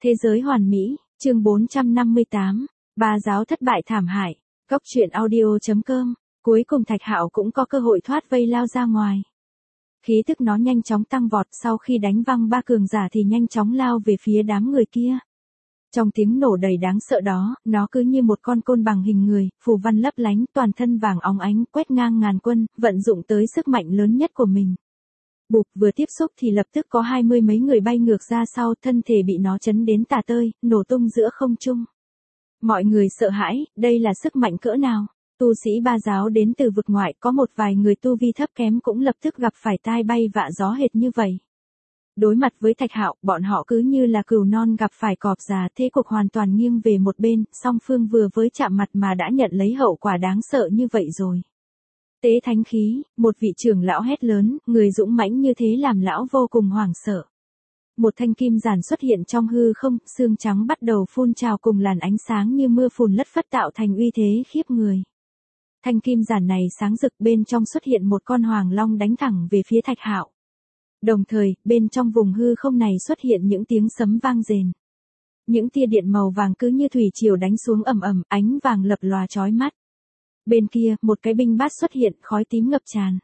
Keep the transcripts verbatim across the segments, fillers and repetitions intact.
Thế giới hoàn mỹ, chương bốn trăm năm mươi tám, ba giáo thất bại thảm hại, góc truyện audio.com, cuối cùng Thạch Hạo cũng có cơ hội thoát vây lao ra ngoài. Khí tức nó nhanh chóng tăng vọt, sau khi đánh văng ba cường giả thì nhanh chóng lao về phía đám người kia. Trong tiếng nổ đầy đáng sợ đó, nó cứ như một con côn bằng hình người, phù văn lấp lánh, toàn thân vàng óng ánh, quét ngang ngàn quân, vận dụng tới sức mạnh lớn nhất của mình. Bụp, vừa tiếp xúc thì lập tức có hai mươi mấy người bay ngược ra sau, thân thể bị nó chấn đến tả tơi, nổ tung giữa không trung. Mọi người sợ hãi, đây là sức mạnh cỡ nào? Tu sĩ ba giáo đến từ vực ngoại, có một vài người tu vi thấp kém cũng lập tức gặp phải tai bay vạ gió hệt như vậy. Đối mặt với Thạch Hạo, bọn họ cứ như là cừu non gặp phải cọp già, thế cục hoàn toàn nghiêng về một bên, song phương vừa với chạm mặt mà đã nhận lấy hậu quả đáng sợ như vậy rồi. Tế thánh khí, một vị trưởng lão hét lớn, người dũng mãnh như thế làm lão vô cùng hoảng sợ. Một thanh kim giản xuất hiện trong hư không, xương trắng bắt đầu phun trào cùng làn ánh sáng như mưa phùn lất phất tạo thành uy thế khiếp người. Thanh kim giản này sáng rực, bên trong xuất hiện một con hoàng long đánh thẳng về phía Thạch Hạo. Đồng thời, bên trong vùng hư không này xuất hiện những tiếng sấm vang rền. Những tia điện màu vàng cứ như thủy triều đánh xuống ầm ầm, ánh vàng lập lòa chói mắt. Bên kia, một cái binh bát xuất hiện, khói tím ngập tràn.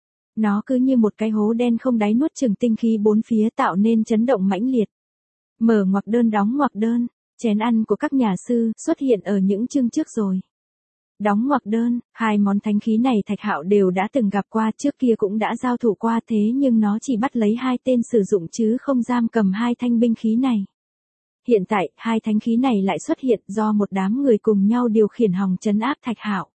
Nó cứ như một cái hố đen không đáy nuốt chửng tinh khí bốn phía, tạo nên chấn động mãnh liệt. Mở ngoặc đơn đóng ngoặc đơn, chén ăn của các nhà sư xuất hiện ở những chương trước rồi. Đóng ngoặc đơn, hai món thánh khí này Thạch Hạo đều đã từng gặp qua, trước kia cũng đã giao thủ qua, thế nhưng nó chỉ bắt lấy hai tên sử dụng chứ không giam cầm hai thanh binh khí này. Hiện tại, hai thánh khí này lại xuất hiện do một đám người cùng nhau điều khiển hòng trấn áp Thạch Hạo.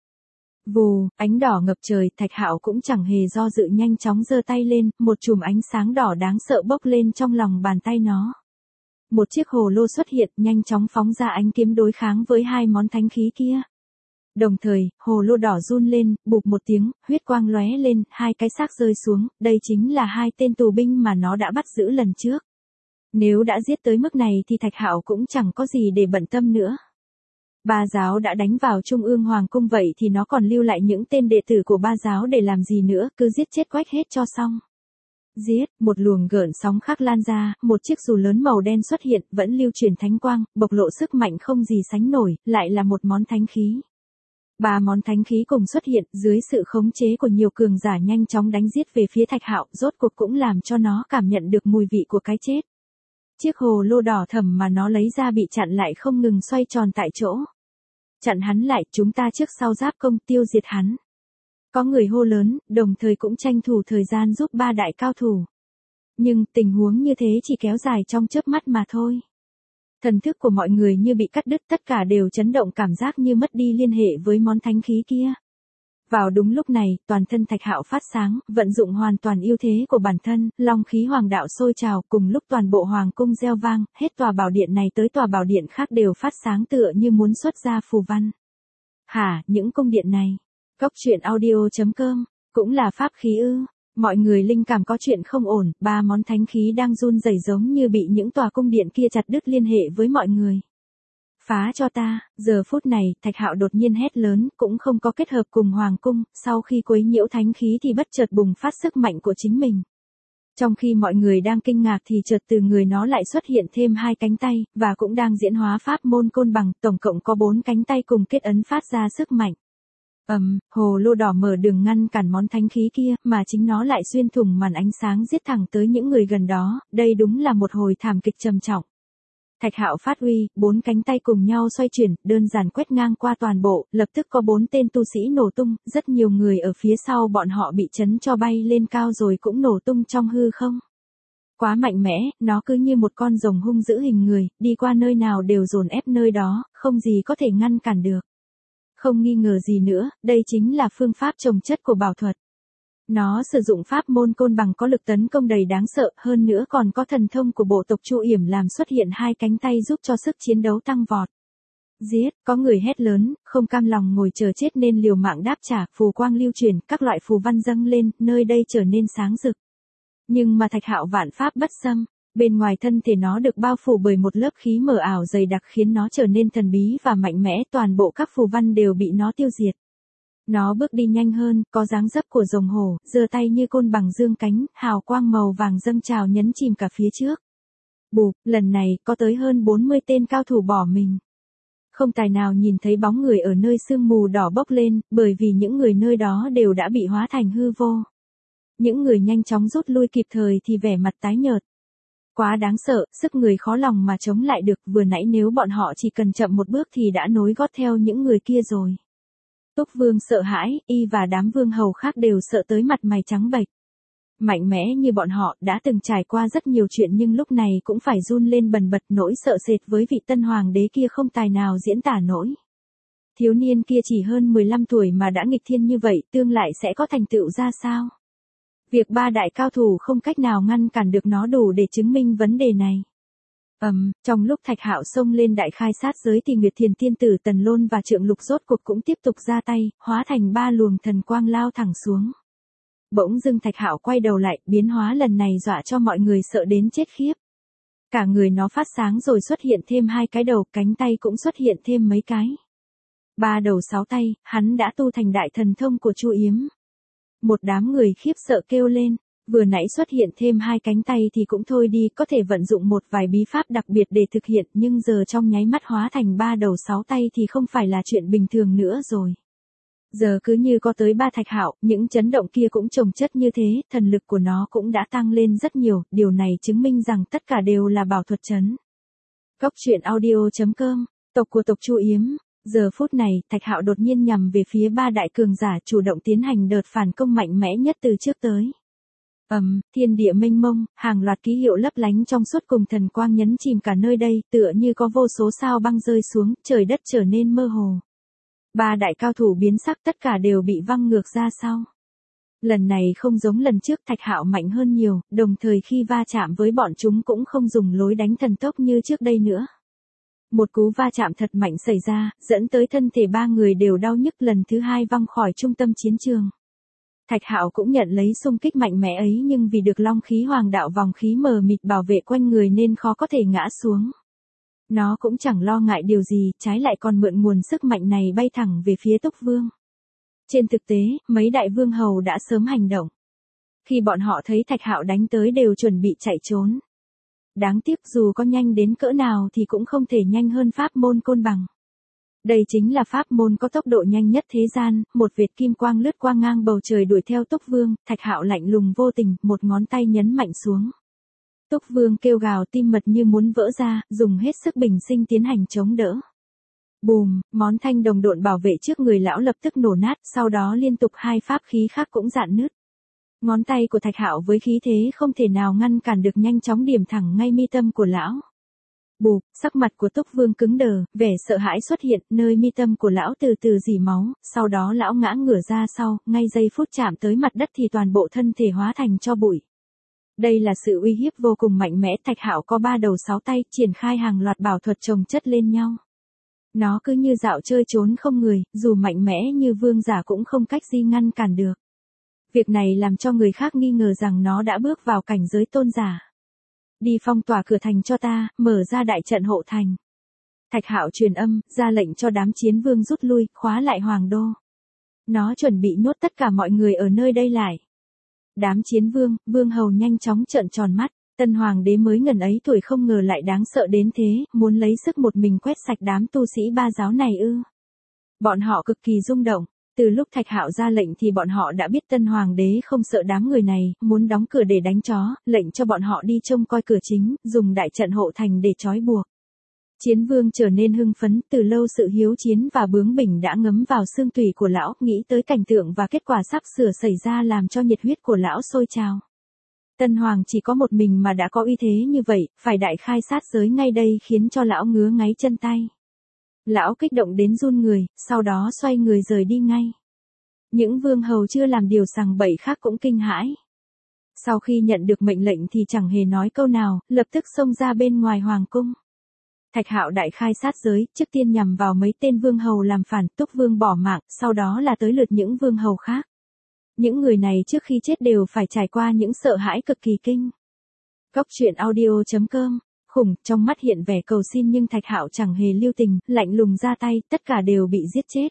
Vù, ánh đỏ ngập trời, Thạch Hạo cũng chẳng hề do dự, nhanh chóng giơ tay lên, một chùm ánh sáng đỏ đáng sợ bốc lên trong lòng bàn tay nó. Một chiếc hồ lô xuất hiện, nhanh chóng phóng ra ánh kiếm đối kháng với hai món thánh khí kia. Đồng thời, hồ lô đỏ run lên, bụp một tiếng, huyết quang lóe lên, hai cái xác rơi xuống, đây chính là hai tên tù binh mà nó đã bắt giữ lần trước. Nếu đã giết tới mức này thì Thạch Hạo cũng chẳng có gì để bận tâm nữa. Ba giáo đã đánh vào Trung ương Hoàng cung, vậy thì nó còn lưu lại những tên đệ tử của ba giáo để làm gì nữa, cứ giết chết quách hết cho xong. Giết, một luồng gợn sóng khác lan ra, một chiếc dù lớn màu đen xuất hiện, vẫn lưu truyền thánh quang, bộc lộ sức mạnh không gì sánh nổi, lại là một món thánh khí. Ba món thánh khí cùng xuất hiện, dưới sự khống chế của nhiều cường giả nhanh chóng đánh giết về phía Thạch Hạo, rốt cuộc cũng làm cho nó cảm nhận được mùi vị của cái chết. Chiếc hồ lô đỏ thẫm mà nó lấy ra bị chặn lại, không ngừng xoay tròn tại chỗ. Chặn hắn lại, chúng ta trước sau giáp công, tiêu diệt hắn. Có người hô lớn, đồng thời cũng tranh thủ thời gian giúp ba đại cao thủ. Nhưng, tình huống như thế chỉ kéo dài trong chớp mắt mà thôi. Thần thức của mọi người như bị cắt đứt, tất cả đều chấn động, cảm giác như mất đi liên hệ với món thánh khí kia. Vào đúng lúc này, toàn thân Thạch Hạo phát sáng, vận dụng hoàn toàn ưu thế của bản thân, long khí hoàng đạo sôi trào, cùng lúc toàn bộ hoàng cung reo vang, hết tòa bảo điện này tới tòa bảo điện khác đều phát sáng tựa như muốn xuất ra phù văn. Hả, những cung điện này? Góc truyện audio.com, cũng là pháp khí ư? Mọi người linh cảm có chuyện không ổn, ba món thánh khí đang run rẩy giống như bị những tòa cung điện kia chặt đứt liên hệ với mọi người. Phá cho ta, giờ phút này, Thạch Hạo đột nhiên hét lớn, cũng không có kết hợp cùng hoàng cung, sau khi quấy nhiễu thánh khí thì bất chợt bùng phát sức mạnh của chính mình. Trong khi mọi người đang kinh ngạc thì chợt từ người nó lại xuất hiện thêm hai cánh tay, và cũng đang diễn hóa pháp môn côn bằng, tổng cộng có bốn cánh tay cùng kết ấn phát ra sức mạnh. Ầm, um, hồ lô đỏ mở đường ngăn cản món thánh khí kia, mà chính nó lại xuyên thủng màn ánh sáng giết thẳng tới những người gần đó, đây đúng là một hồi thảm kịch trầm trọng. Thạch Hạo phát uy, bốn cánh tay cùng nhau xoay chuyển, đơn giản quét ngang qua toàn bộ, lập tức có bốn tên tu sĩ nổ tung, rất nhiều người ở phía sau bọn họ bị chấn cho bay lên cao rồi cũng nổ tung trong hư không. Quá mạnh mẽ, nó cứ như một con rồng hung dữ hình người, đi qua nơi nào đều dồn ép nơi đó, không gì có thể ngăn cản được. Không nghi ngờ gì nữa, đây chính là phương pháp trồng chất của bảo thuật. Nó sử dụng pháp môn côn bằng có lực tấn công đầy đáng sợ, hơn nữa còn có thần thông của bộ tộc Chu Yểm làm xuất hiện hai cánh tay giúp cho sức chiến đấu tăng vọt. Giết, có người hét lớn, không cam lòng ngồi chờ chết nên liều mạng đáp trả, phù quang lưu truyền, các loại phù văn dâng lên, nơi đây trở nên sáng rực. Nhưng mà Thạch Hạo vạn pháp bất xâm, bên ngoài thân thể nó được bao phủ bởi một lớp khí mờ ảo dày đặc khiến nó trở nên thần bí và mạnh mẽ, toàn bộ các phù văn đều bị nó tiêu diệt. Nó bước đi nhanh hơn, có dáng dấp của rồng hổ, giơ tay như côn bằng dương cánh, hào quang màu vàng dâng trào nhấn chìm cả phía trước. Bụp, lần này có tới hơn bốn mươi tên cao thủ bỏ mình. Không tài nào nhìn thấy bóng người ở nơi sương mù đỏ bốc lên, bởi vì những người nơi đó đều đã bị hóa thành hư vô. Những người nhanh chóng rút lui kịp thời thì vẻ mặt tái nhợt. Quá đáng sợ, sức người khó lòng mà chống lại được, vừa nãy nếu bọn họ chỉ cần chậm một bước thì đã nối gót theo những người kia rồi. Túc Vương sợ hãi, y và đám vương hầu khác đều sợ tới mặt mày trắng bệch. Mạnh mẽ như bọn họ đã từng trải qua rất nhiều chuyện nhưng lúc này cũng phải run lên bần bật, nỗi sợ sệt với vị tân hoàng đế kia không tài nào diễn tả nổi. Thiếu niên kia chỉ hơn mười lăm tuổi mà đã nghịch thiên như vậy, tương lại sẽ có thành tựu ra sao? Việc ba đại cao thủ không cách nào ngăn cản được nó đủ để chứng minh vấn đề này. Ầm, um, trong lúc Thạch Hạo xông lên đại khai sát giới thì Nguyệt Thiền Tiên tử Tần Lôn và Trượng Lục rốt cuộc cũng tiếp tục ra tay, hóa thành ba luồng thần quang lao thẳng xuống. Bỗng dưng Thạch Hạo quay đầu lại, biến hóa lần này dọa cho mọi người sợ đến chết khiếp. Cả người nó phát sáng rồi xuất hiện thêm hai cái đầu, cánh tay cũng xuất hiện thêm mấy cái. Ba đầu sáu tay, hắn đã tu thành đại thần thông của Chu Yếm. Một đám người khiếp sợ kêu lên, vừa nãy xuất hiện thêm hai cánh tay thì cũng thôi đi, có thể vận dụng một vài bí pháp đặc biệt để thực hiện, nhưng giờ trong nháy mắt hóa thành ba đầu sáu tay thì không phải là chuyện bình thường nữa rồi. Giờ cứ như có tới ba Thạch Hạo, những chấn động kia cũng chồng chất như thế, thần lực của nó cũng đã tăng lên rất nhiều, điều này chứng minh rằng tất cả đều là bảo thuật trấn. Cốc truyện audio chấm com, tộc của tộc Chu Yếm. Giờ phút này, Thạch Hạo đột nhiên nhằm về phía ba đại cường giả, chủ động tiến hành đợt phản công mạnh mẽ nhất từ trước tới. Ầm, um, thiên địa mênh mông, hàng loạt ký hiệu lấp lánh trong suốt cùng thần quang nhấn chìm cả nơi đây, tựa như có vô số sao băng rơi xuống, trời đất trở nên mơ hồ. Ba đại cao thủ biến sắc, tất cả đều bị văng ngược ra sau. Lần này không giống lần trước, Thạch Hạo mạnh hơn nhiều, đồng thời khi va chạm với bọn chúng cũng không dùng lối đánh thần tốc như trước đây nữa. Một cú va chạm thật mạnh xảy ra, dẫn tới thân thể ba người đều đau nhức, lần thứ hai văng khỏi trung tâm chiến trường. Thạch Hạo cũng nhận lấy xung kích mạnh mẽ ấy nhưng vì được long khí hoàng đạo vòng khí mờ mịt bảo vệ quanh người nên khó có thể ngã xuống. Nó cũng chẳng lo ngại điều gì, trái lại còn mượn nguồn sức mạnh này bay thẳng về phía Túc Vương. Trên thực tế, mấy đại vương hầu đã sớm hành động. Khi bọn họ thấy Thạch Hạo đánh tới đều chuẩn bị chạy trốn. Đáng tiếc dù có nhanh đến cỡ nào thì cũng không thể nhanh hơn pháp môn côn bằng. Đây chính là pháp môn có tốc độ nhanh nhất thế gian, một vệt kim quang lướt qua ngang bầu trời đuổi theo Túc Vương, Thạch Hạo lạnh lùng vô tình, một ngón tay nhấn mạnh xuống. Túc Vương kêu gào tim mật như muốn vỡ ra, dùng hết sức bình sinh tiến hành chống đỡ. Bùm, món thanh đồng độn bảo vệ trước người lão lập tức nổ nát, sau đó liên tục hai pháp khí khác cũng rạn nứt. Ngón tay của Thạch Hạo với khí thế không thể nào ngăn cản được nhanh chóng điểm thẳng ngay mi tâm của lão. Bụp, sắc mặt của Túc Vương cứng đờ, vẻ sợ hãi xuất hiện, nơi mi tâm của lão từ từ rỉ máu, sau đó lão ngã ngửa ra sau, ngay giây phút chạm tới mặt đất thì toàn bộ thân thể hóa thành tro bụi. Đây là sự uy hiếp vô cùng mạnh mẽ, Thạch Hạo có ba đầu sáu tay, triển khai hàng loạt bảo thuật chồng chất lên nhau. Nó cứ như dạo chơi trốn không người, dù mạnh mẽ như vương giả cũng không cách gì ngăn cản được. Việc này làm cho người khác nghi ngờ rằng nó đã bước vào cảnh giới tôn giả. Đi phong tỏa cửa thành cho ta, mở ra đại trận hộ thành. Thạch Hạo truyền âm, ra lệnh cho đám chiến vương rút lui, khóa lại hoàng đô. Nó chuẩn bị nhốt tất cả mọi người ở nơi đây lại. Đám chiến vương, vương hầu nhanh chóng trợn tròn mắt, tân hoàng đế mới ngần ấy tuổi không ngờ lại đáng sợ đến thế, muốn lấy sức một mình quét sạch đám tu sĩ ba giáo này ư. Bọn họ cực kỳ rung động. Từ lúc Thạch Hạo ra lệnh thì bọn họ đã biết tân hoàng đế không sợ đám người này, muốn đóng cửa để đánh chó, lệnh cho bọn họ đi trông coi cửa chính, dùng đại trận hộ thành để trói buộc. Chiến vương trở nên hưng phấn, từ lâu sự hiếu chiến và bướng bỉnh đã ngấm vào xương tủy của lão, nghĩ tới cảnh tượng và kết quả sắp sửa xảy ra làm cho nhiệt huyết của lão sôi trào. Tân hoàng chỉ có một mình mà đã có uy thế như vậy, phải đại khai sát giới ngay đây khiến cho lão ngứa ngáy chân tay. Lão kích động đến run người, sau đó xoay người rời đi ngay. Những vương hầu chưa làm điều sằng bậy khác cũng kinh hãi. Sau khi nhận được mệnh lệnh thì chẳng hề nói câu nào, lập tức xông ra bên ngoài hoàng cung. Thạch Hạo đại khai sát giới, trước tiên nhằm vào mấy tên vương hầu làm phản, Túc Vương bỏ mạng, sau đó là tới lượt những vương hầu khác. Những người này trước khi chết đều phải trải qua những sợ hãi cực kỳ kinh. Cốc truyện audio chấm com. Khủng, trong mắt hiện vẻ cầu xin nhưng Thạch Hạo chẳng hề lưu tình, lạnh lùng ra tay, tất cả đều bị giết chết.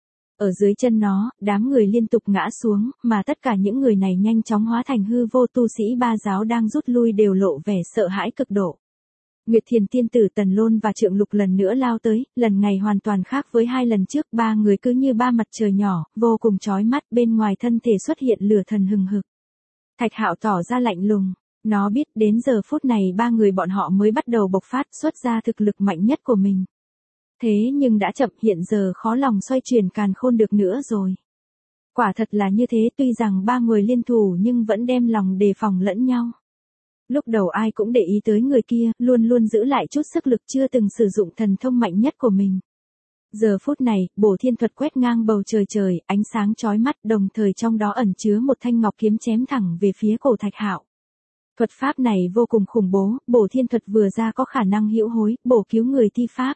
Ở dưới chân nó, đám người liên tục ngã xuống, mà tất cả những người này nhanh chóng hóa thành hư vô, tu sĩ ba giáo đang rút lui đều lộ vẻ sợ hãi cực độ. Nguyệt Thiền tiên tử Tần Lôn và Trượng Lục lần nữa lao tới, lần này hoàn toàn khác với hai lần trước, ba người cứ như ba mặt trời nhỏ, vô cùng chói mắt, bên ngoài thân thể xuất hiện lửa thần hừng hực. Thạch Hạo tỏ ra lạnh lùng, nó biết đến giờ phút này ba người bọn họ mới bắt đầu bộc phát xuất ra thực lực mạnh nhất của mình. Thế nhưng đã chậm, hiện giờ khó lòng xoay chuyển càn khôn được nữa rồi. Quả thật là như thế, tuy rằng ba người liên thủ nhưng vẫn đem lòng đề phòng lẫn nhau. Lúc đầu ai cũng để ý tới người kia, luôn luôn giữ lại chút sức lực, chưa từng sử dụng thần thông mạnh nhất của mình. Giờ phút này, bổ thiên thuật quét ngang bầu trời trời, ánh sáng chói mắt, đồng thời trong đó ẩn chứa một thanh ngọc kiếm chém thẳng về phía cổ Thạch Hạo. Thuật pháp này vô cùng khủng bố, bổ thiên thuật vừa ra có khả năng hữu hối, bổ cứu người thi pháp.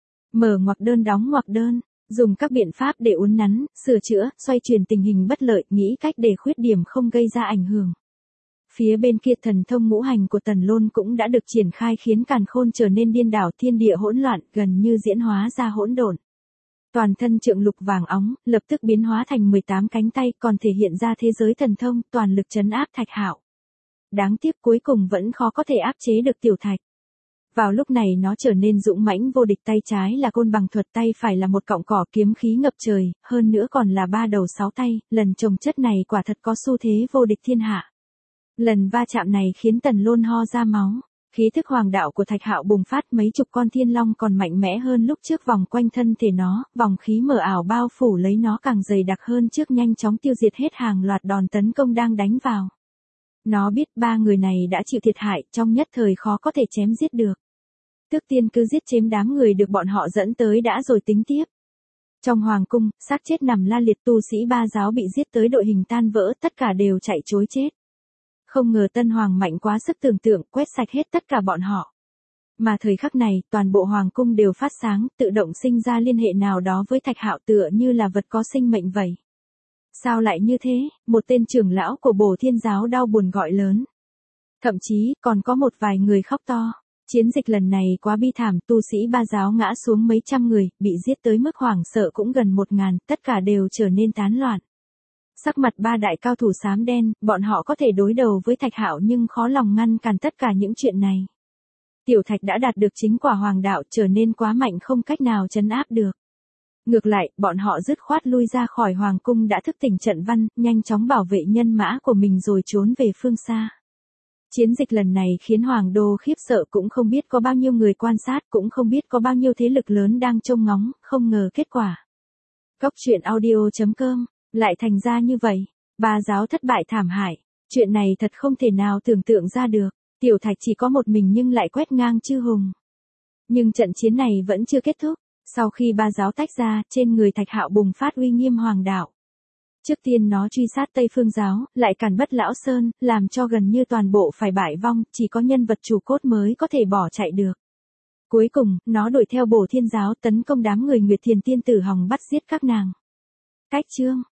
Mở ngoặc đơn đóng ngoặc đơn, dùng các biện pháp để uốn nắn, sửa chữa, xoay chuyển tình hình bất lợi, nghĩ cách để khuyết điểm không gây ra ảnh hưởng. Phía bên kia thần thông ngũ hành của Tần Lôn cũng đã được triển khai khiến càn khôn trở nên điên đảo, thiên địa hỗn loạn, gần như diễn hóa ra hỗn độn. Toàn thân Trượng Lục vàng óng, lập tức biến hóa thành mười tám cánh tay, còn thể hiện ra thế giới thần thông, toàn lực trấn áp Thạch Hạo. Đáng tiếc cuối cùng vẫn khó có thể áp chế được Tiểu Thạch. Vào lúc này nó trở nên dũng mãnh vô địch, tay trái là côn bằng thuật, tay phải là một cọng cỏ, kiếm khí ngập trời, hơn nữa còn là ba đầu sáu tay, lần chồng chất này quả thật có xu thế vô địch thiên hạ. Lần va chạm này khiến Tần Lôn ho ra máu, khí thức hoàng đạo của Thạch Hạo bùng phát, mấy chục con thiên long còn mạnh mẽ hơn lúc trước vòng quanh thân thể nó, vòng khí mờ ảo bao phủ lấy nó càng dày đặc hơn trước, nhanh chóng tiêu diệt hết hàng loạt đòn tấn công đang đánh vào. Nó biết ba người này đã chịu thiệt hại, trong nhất thời khó có thể chém giết được. Trước tiên cứ giết chém đám người được bọn họ dẫn tới đã rồi tính tiếp. Trong hoàng cung, xác chết nằm la liệt, tu sĩ ba giáo bị giết tới đội hình tan vỡ, tất cả đều chạy trối chết. Không ngờ Tân Hoàng mạnh quá sức tưởng tượng, quét sạch hết tất cả bọn họ. Mà thời khắc này, toàn bộ hoàng cung đều phát sáng, tự động sinh ra liên hệ nào đó với Thạch Hạo, tựa như là vật có sinh mệnh vậy. Sao lại như thế? Một tên trưởng lão của Bổ Thiên giáo đau buồn gọi lớn. Thậm chí, còn có một vài người khóc to. Chiến dịch lần này quá bi thảm, tu sĩ ba giáo ngã xuống mấy trăm người, bị giết tới mức hoảng sợ cũng gần một ngàn, tất cả đều trở nên tán loạn. Sắc mặt ba đại cao thủ xám đen, bọn họ có thể đối đầu với Thạch Hạo nhưng khó lòng ngăn cản tất cả những chuyện này. Tiểu Thạch đã đạt được chính quả hoàng đạo, trở nên quá mạnh không cách nào trấn áp được. Ngược lại, bọn họ dứt khoát lui ra khỏi hoàng cung, đã thức tỉnh trận văn, nhanh chóng bảo vệ nhân mã của mình rồi trốn về phương xa. Chiến dịch lần này khiến Hoàng đô khiếp sợ, cũng không biết có bao nhiêu người quan sát, cũng không biết có bao nhiêu thế lực lớn đang trông ngóng, không ngờ kết quả. Góc truyện audio chấm com, lại thành ra như vậy. Ba giáo thất bại thảm hại. Chuyện này thật không thể nào tưởng tượng ra được. Tiểu Thạch chỉ có một mình nhưng lại quét ngang chư hùng. Nhưng trận chiến này vẫn chưa kết thúc. Sau khi ba giáo tách ra, trên người Thạch Hạo bùng phát uy nghiêm hoàng đạo. Trước tiên nó truy sát Tây Phương giáo, lại càn Bất Lão Sơn, làm cho gần như toàn bộ phải bại vong, chỉ có nhân vật chủ cốt mới có thể bỏ chạy được. Cuối cùng, nó đuổi theo Bổ Thiên giáo, tấn công đám người Nguyệt Thiền tiên tử hòng bắt giết các nàng. Cách chương